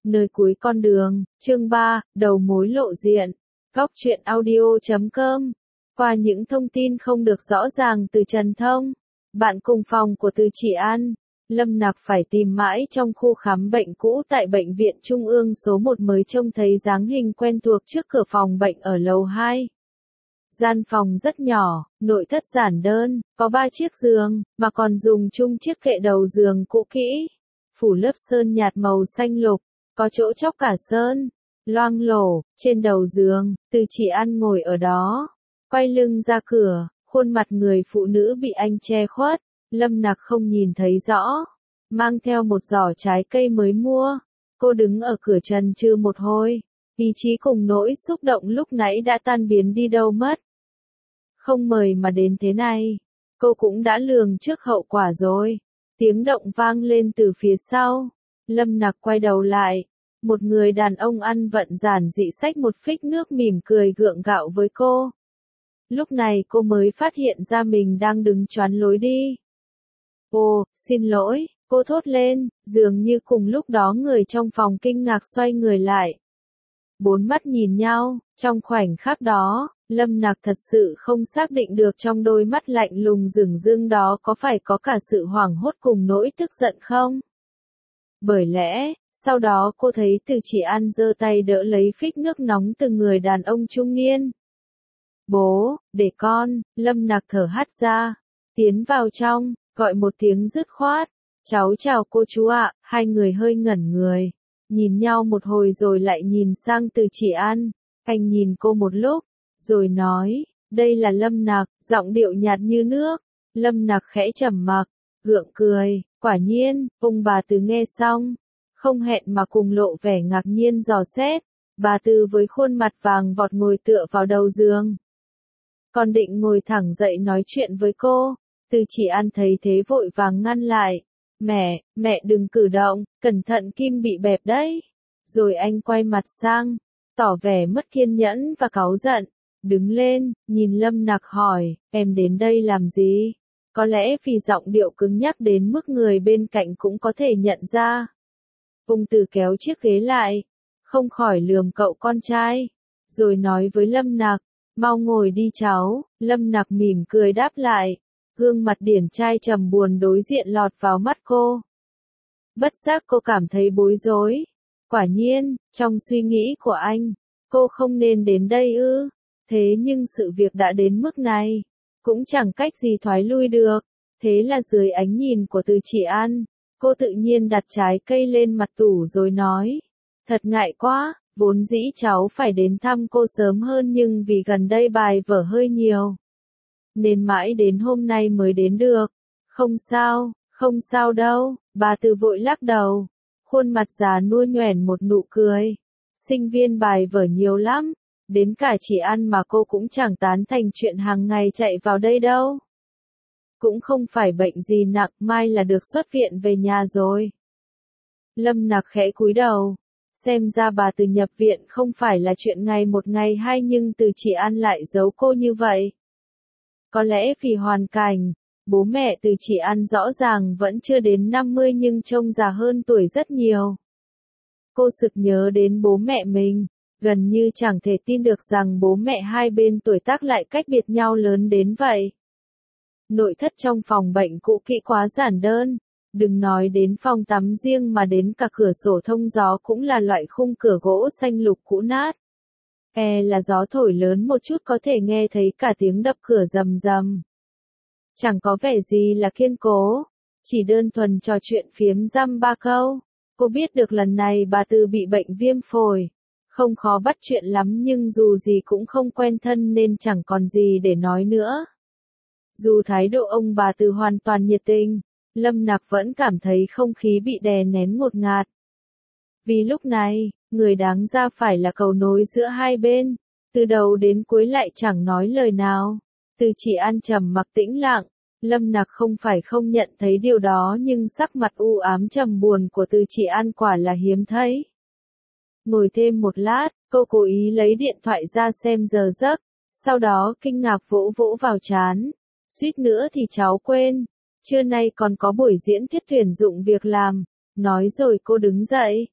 Nơi cuối con đường, chương 3, đầu mối lộ diện. Góc truyện audio.com. Qua những thông tin không được rõ ràng từ Trần Thông, bạn cùng phòng của Từ Chỉ An, Lâm Nặc phải tìm mãi trong khu khám bệnh cũ tại Bệnh viện Trung ương số 1 mới trông thấy dáng hình quen thuộc trước cửa phòng bệnh ở lầu 2. Gian phòng rất nhỏ, nội thất giản đơn, có 3 chiếc giường, mà còn dùng chung chiếc kệ đầu giường cũ kỹ, phủ lớp sơn nhạt màu xanh lục, có chỗ chóc cả sơn, loang lổ, trên đầu giường, Từ Chỉ An ngồi ở đó, quay lưng ra cửa, khuôn mặt người phụ nữ bị anh che khuất, Lâm Nặc không nhìn thấy rõ, mang theo một giỏ trái cây mới mua, cô đứng ở cửa trần trừ một hồi, ý chí cùng nỗi xúc động lúc nãy đã tan biến đi đâu mất. Không mời mà đến thế này, cô cũng đã lường trước hậu quả rồi. Tiếng động vang lên từ phía sau, Lâm Nặc quay đầu lại, một người đàn ông ăn vận giản dị xách một phích nước mỉm cười gượng gạo với cô. Lúc này cô mới phát hiện ra mình đang đứng choán lối đi. Ồ, xin lỗi, cô thốt lên, dường như cùng lúc đó người trong phòng kinh ngạc xoay người lại. 4 mắt nhìn nhau, trong khoảnh khắc đó, Lâm Nặc thật sự không xác định được trong đôi mắt lạnh lùng rừng rưng đó có phải có cả sự hoảng hốt cùng nỗi tức giận không? Bởi lẽ, sau đó cô thấy Từ Chỉ An giơ tay đỡ lấy phích nước nóng từ người đàn ông trung niên. Bố, để con, Lâm Nặc thở hắt ra, tiến vào trong, gọi một tiếng dứt khoát. Cháu chào cô chú ạ, hai người hơi ngẩn người, nhìn nhau một hồi rồi lại nhìn sang Từ Chỉ An, anh nhìn cô một lúc, rồi nói, đây là Lâm Nặc, giọng điệu nhạt như nước. Lâm Nặc khẽ trầm mặc, gượng cười, quả nhiên, ông bà Từ nghe xong, không hẹn mà cùng lộ vẻ ngạc nhiên dò xét. Bà Từ với khuôn mặt vàng vọt ngồi tựa vào đầu giường. Còn định ngồi thẳng dậy nói chuyện với cô, Từ Chỉ An thấy thế vội vàng ngăn lại. Mẹ đừng cử động, cẩn thận kim bị bẹp đấy. Rồi anh quay mặt sang, tỏ vẻ mất kiên nhẫn và cáu giận. Đứng lên, nhìn Lâm Nặc hỏi, em đến đây làm gì? Có lẽ vì giọng điệu cứng nhắc đến mức người bên cạnh cũng có thể nhận ra. Ông Từ kéo chiếc ghế lại, không khỏi lườm cậu con trai, rồi nói với Lâm Nặc, mau ngồi đi cháu. Lâm Nặc mỉm cười đáp lại, gương mặt điển trai trầm buồn đối diện lọt vào mắt cô. Bất giác cô cảm thấy bối rối. Quả nhiên, trong suy nghĩ của anh, cô không nên đến đây ư. Thế nhưng sự việc đã đến mức này, cũng chẳng cách gì thoái lui được. Thế là dưới ánh nhìn của Từ Chỉ An, cô tự nhiên đặt trái cây lên mặt tủ rồi nói, thật ngại quá, vốn dĩ cháu phải đến thăm cô sớm hơn nhưng vì gần đây bài vở hơi nhiều, nên mãi đến hôm nay mới đến được. Không sao đâu, bà Từ vội lắc đầu, khuôn mặt già nua nhoẻn một nụ cười. Sinh viên bài vở nhiều lắm, đến cả Chỉ An mà cô cũng chẳng tán thành chuyện hàng ngày chạy vào đây đâu. Cũng không phải bệnh gì nặng, mai là được xuất viện về nhà rồi. Lâm Nặc khẽ cúi đầu, xem ra bà Từ nhập viện không phải là chuyện ngày một ngày hai nhưng Từ Chỉ An lại giấu cô như vậy. Có lẽ vì hoàn cảnh, bố mẹ Từ Chỉ An rõ ràng vẫn chưa đến 50 nhưng trông già hơn tuổi rất nhiều. Cô sực nhớ đến bố mẹ mình, gần như chẳng thể tin được rằng bố mẹ hai bên tuổi tác lại cách biệt nhau lớn đến vậy. Nội thất trong phòng bệnh cũ kỹ quá giản đơn, đừng nói đến phòng tắm riêng mà đến cả cửa sổ thông gió cũng là loại khung cửa gỗ xanh lục cũ nát. Là gió thổi lớn một chút có thể nghe thấy cả tiếng đập cửa rầm rầm. Chẳng có vẻ gì là kiên cố, chỉ đơn thuần trò chuyện phiếm dăm ba câu. Cô biết được lần này bà Từ bị bệnh viêm phổi, không khó bắt chuyện lắm nhưng dù gì cũng không quen thân nên chẳng còn gì để nói nữa. Dù thái độ ông bà Từ hoàn toàn nhiệt tình, Lâm Nặc vẫn cảm thấy không khí bị đè nén ngột ngạt. Vì lúc này, người đáng ra phải là cầu nối giữa hai bên, từ đầu đến cuối lại chẳng nói lời nào. Từ Chỉ An trầm mặc tĩnh lặng, Lâm Nặc không phải không nhận thấy điều đó nhưng sắc mặt u ám trầm buồn của Từ Chỉ An quả là hiếm thấy. Ngồi thêm một lát, cô cố ý lấy điện thoại ra xem giờ giấc, sau đó kinh ngạc vỗ vỗ vào trán. Suýt nữa thì cháu quên, trưa nay còn có buổi diễn thuyết tuyển dụng việc làm. Nói rồi cô đứng dậy,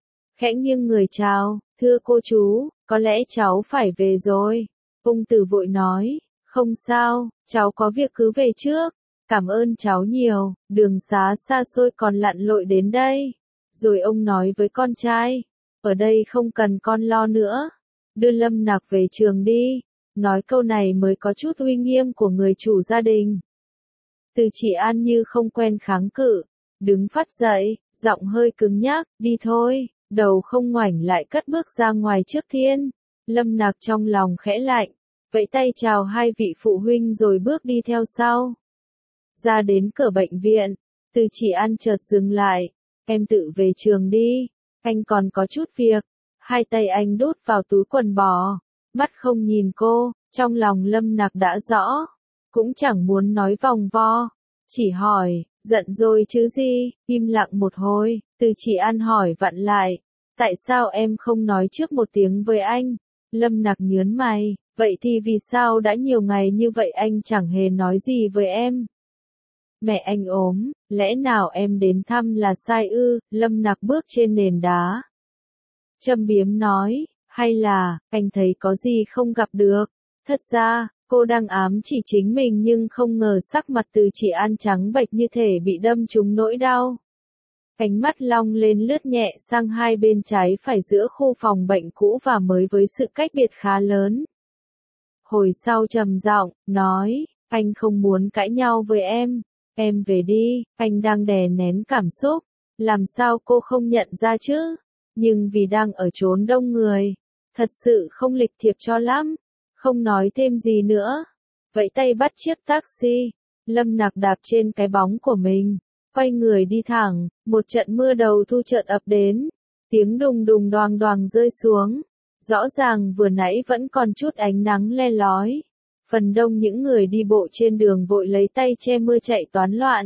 khẽ nghiêng người chào, thưa cô chú, có lẽ cháu phải về rồi. Ung Tử vội nói, không sao, cháu có việc cứ về trước. Cảm ơn cháu nhiều, đường xá xa xôi còn lặn lội đến đây. Rồi ông nói với con trai, ở đây không cần con lo nữa. Đưa Lâm Nặc về trường đi. Nói câu này mới có chút uy nghiêm của người chủ gia đình. Từ Chỉ An như không quen kháng cự, đứng phắt dậy, giọng hơi cứng nhắc, đi thôi, đầu không ngoảnh lại cất bước ra ngoài trước Thiên. Lâm Nặc trong lòng khẽ lạnh, vẫy tay chào hai vị phụ huynh rồi bước đi theo sau. Ra đến cửa bệnh viện, Từ Chỉ An chợt dừng lại, em tự về trường đi, anh còn có chút việc. Hai tay anh đút vào túi quần bò, mắt không nhìn cô, trong lòng Lâm Nặc đã rõ, cũng chẳng muốn nói vòng vo, chỉ hỏi, giận rồi chứ gì, im lặng một hồi, Từ Chỉ An hỏi vặn lại, tại sao em không nói trước một tiếng với anh? Lâm Nặc nhớn mày, vậy thì vì sao đã nhiều ngày như vậy anh chẳng hề nói gì với em? Mẹ anh ốm, lẽ nào em đến thăm là sai ư? Lâm Nặc bước trên nền đá. Châm biếm nói, hay là, anh thấy có gì không gặp được? Thật ra, cô đang ám chỉ chính mình nhưng không ngờ sắc mặt Từ Chỉ An trắng bệch như thể bị đâm trúng nỗi đau. Ánh mắt long lên lướt nhẹ sang hai bên trái phải giữa khu phòng bệnh cũ và mới với sự cách biệt khá lớn. Hồi sau trầm giọng, nói, anh không muốn cãi nhau với em về đi, anh đang đè nén cảm xúc, làm sao cô không nhận ra chứ? Nhưng vì đang ở chốn đông người, thật sự không lịch thiệp cho lắm, không nói thêm gì nữa. Vẫy tay bắt chiếc taxi, Lâm Nặc đạp trên cái bóng của mình, quay người đi thẳng, một trận mưa đầu thu chợt ập đến, tiếng đùng đùng đoàng đoàng rơi xuống, rõ ràng vừa nãy vẫn còn chút ánh nắng le lói. Phần đông những người đi bộ trên đường vội lấy tay che mưa chạy toán loạn.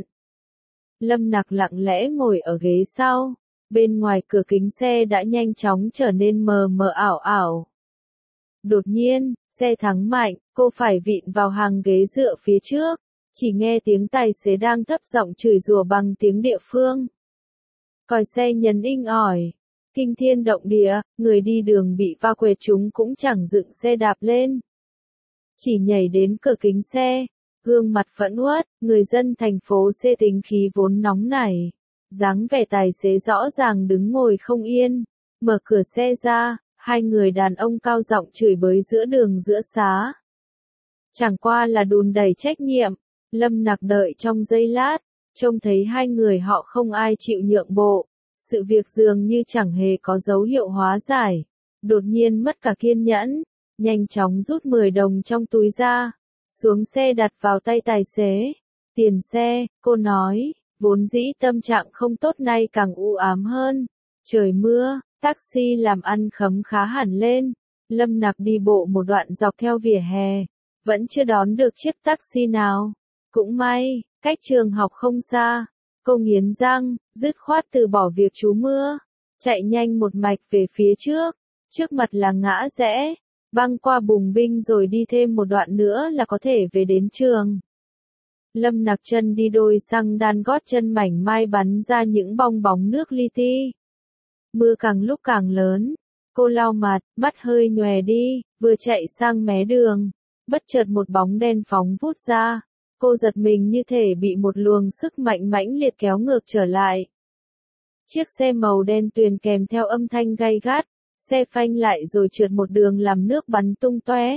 Lâm Nặc lặng lẽ ngồi ở ghế sau, bên ngoài cửa kính xe đã nhanh chóng trở nên mờ mờ ảo ảo. Đột nhiên, xe thắng mạnh, cô phải vịn vào hàng ghế dựa phía trước, chỉ nghe tiếng tài xế đang thấp giọng chửi rủa bằng tiếng địa phương. Còi xe nhấn inh ỏi, kinh thiên động địa, người đi đường bị va quệt chúng cũng chẳng dựng xe đạp lên. Chỉ nhảy đến cửa kính xe, gương mặt phẫn uất, người dân thành phố C tính khí vốn nóng nảy. Dáng vẻ tài xế rõ ràng đứng ngồi không yên, mở cửa xe ra, hai người đàn ông cao giọng chửi bới giữa đường giữa xá. Chẳng qua là đùn đẩy trách nhiệm, Lâm Nặc đợi trong giây lát, trông thấy hai người họ không ai chịu nhượng bộ, sự việc dường như chẳng hề có dấu hiệu hóa giải. Đột nhiên mất cả kiên nhẫn, nhanh chóng rút 10 đồng trong túi ra, xuống xe đặt vào tay tài xế. Tiền xe, cô nói, vốn dĩ tâm trạng không tốt nay càng u ám hơn. Trời mưa, taxi làm ăn khấm khá hẳn lên. Lâm Nặc đi bộ một đoạn dọc theo vỉa hè, vẫn chưa đón được chiếc taxi nào. Cũng may, cách trường học không xa, cô nghiến răng, dứt khoát từ bỏ việc trú mưa, chạy nhanh một mạch về phía trước. Trước mặt là ngã rẽ, băng qua bùng binh rồi đi thêm một đoạn nữa là có thể về đến trường. Lâm Nặc chân đi đôi xăng đan gót chân mảnh mai bắn ra những bong bóng nước li ti. Mưa càng lúc càng lớn, cô lau mặt, mắt hơi nhòe đi, vừa chạy sang mé đường, bất chợt một bóng đen phóng vút ra. Cô giật mình như thể bị một luồng sức mạnh mãnh liệt kéo ngược trở lại. Chiếc xe màu đen tuyền kèm theo âm thanh gay gắt, xe phanh lại rồi trượt một đường làm nước bắn tung tóe.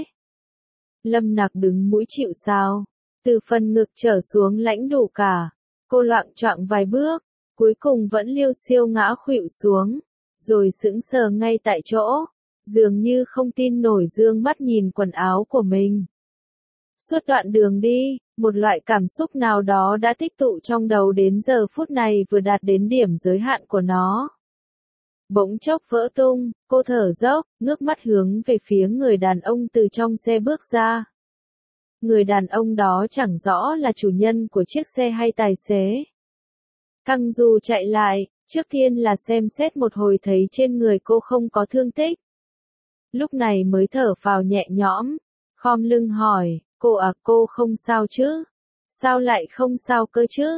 Lâm Nặc đứng mũi chịu sào, từ phần ngực trở xuống lãnh đủ cả. Cô loạng choạng vài bước, cuối cùng vẫn liêu xiêu ngã khuỵu xuống, rồi sững sờ ngay tại chỗ, dường như không tin nổi dương mắt nhìn quần áo của mình. Suốt đoạn đường đi, một loại cảm xúc nào đó đã tích tụ trong đầu đến giờ phút này vừa đạt đến điểm giới hạn của nó. Bỗng chốc vỡ tung, cô thở dốc, ngước mắt hướng về phía người đàn ông từ trong xe bước ra. Người đàn ông đó chẳng rõ là chủ nhân của chiếc xe hay tài xế. Căng dù chạy lại, trước tiên là xem xét một hồi thấy trên người cô không có thương tích. Lúc này mới thở phào nhẹ nhõm, khom lưng hỏi, cô không sao chứ? Sao lại không sao cơ chứ?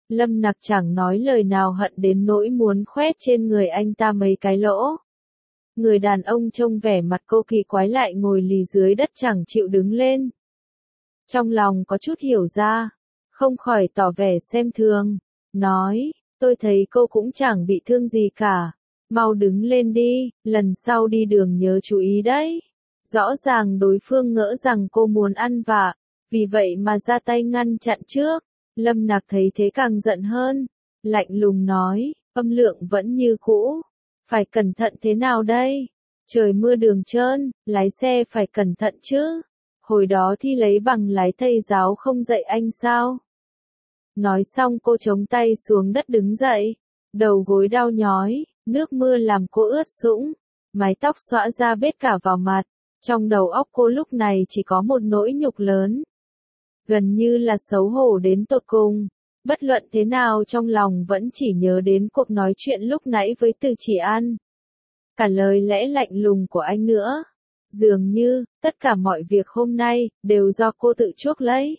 Lâm Nặc chẳng nói lời nào hận đến nỗi muốn khoét trên người anh ta mấy cái lỗ. Người đàn ông trông vẻ mặt cô kỳ quái lại ngồi lì dưới đất chẳng chịu đứng lên. Trong lòng có chút hiểu ra, không khỏi tỏ vẻ xem thường, nói, tôi thấy cô cũng chẳng bị thương gì cả, mau đứng lên đi, lần sau đi đường nhớ chú ý đấy. Rõ ràng đối phương ngỡ rằng cô muốn ăn vạ, vì vậy mà ra tay ngăn chặn trước. Lâm Nặc thấy thế càng giận hơn, lạnh lùng nói, âm lượng vẫn như cũ, phải cẩn thận thế nào đây? Trời mưa đường trơn, lái xe phải cẩn thận chứ. Hồi đó thi lấy bằng lái thầy giáo không dạy anh sao? Nói xong cô chống tay xuống đất đứng dậy, đầu gối đau nhói, nước mưa làm cô ướt sũng, mái tóc xõa ra bết cả vào mặt, trong đầu óc cô lúc này chỉ có một nỗi nhục lớn. Gần như là xấu hổ đến tột cùng, bất luận thế nào trong lòng vẫn chỉ nhớ đến cuộc nói chuyện lúc nãy với Từ Chỉ An. Cả lời lẽ lạnh lùng của anh nữa. Dường như, tất cả mọi việc hôm nay, đều do cô tự chuốc lấy.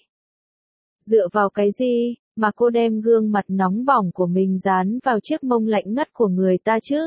Dựa vào cái gì, mà cô đem gương mặt nóng bỏng của mình dán vào chiếc mông lạnh ngắt của người ta chứ?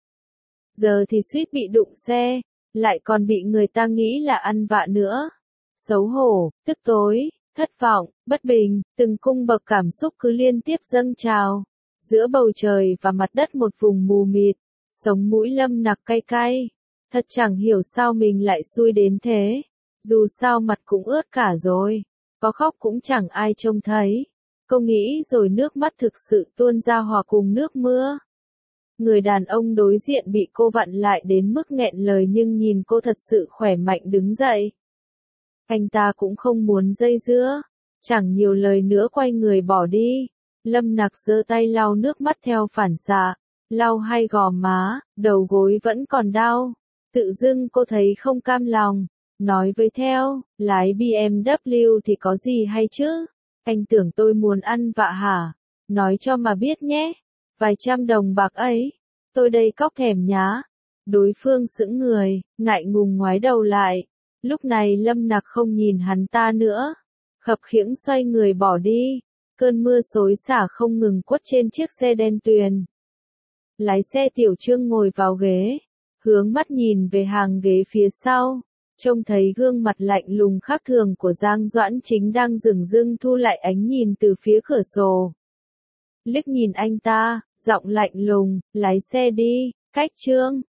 Giờ thì suýt bị đụng xe, lại còn bị người ta nghĩ là ăn vạ nữa. Xấu hổ, tức tối, thất vọng, bất bình, từng cung bậc cảm xúc cứ liên tiếp dâng trào. Giữa bầu trời và mặt đất một vùng mù mịt, sống mũi Lâm Nặc cay cay. Thật chẳng hiểu sao mình lại xui đến thế. Dù sao mặt cũng ướt cả rồi. Có khóc cũng chẳng ai trông thấy. Cô nghĩ rồi nước mắt thực sự tuôn ra hòa cùng nước mưa. Người đàn ông đối diện bị cô vặn lại đến mức nghẹn lời nhưng nhìn cô thật sự khỏe mạnh đứng dậy. Anh ta cũng không muốn dây dưa. Chẳng nhiều lời nữa quay người bỏ đi. Lâm Nặc giơ tay lau nước mắt theo phản xạ. Lau hai gò má, đầu gối vẫn còn đau. Tự dưng cô thấy không cam lòng, nói với theo, lái BMW thì có gì hay chứ? Anh tưởng tôi muốn ăn vạ hả? Nói cho mà biết nhé, vài trăm đồng bạc ấy, tôi đây cóc thèm nhá. Đối phương sững người, ngại ngùng ngoái đầu lại. Lúc này Lâm Nặc không nhìn hắn ta nữa, khập khiễng xoay người bỏ đi. Cơn mưa xối xả không ngừng quất trên chiếc xe đen tuyền. Lái xe Tiểu Trương ngồi vào ghế, hướng mắt nhìn về hàng ghế phía sau, trông thấy gương mặt lạnh lùng khác thường của Giang Doãn Chính đang dửng dưng thu lại ánh nhìn từ phía cửa sổ. Liếc nhìn anh ta, giọng lạnh lùng, lái xe đi, cách Trương.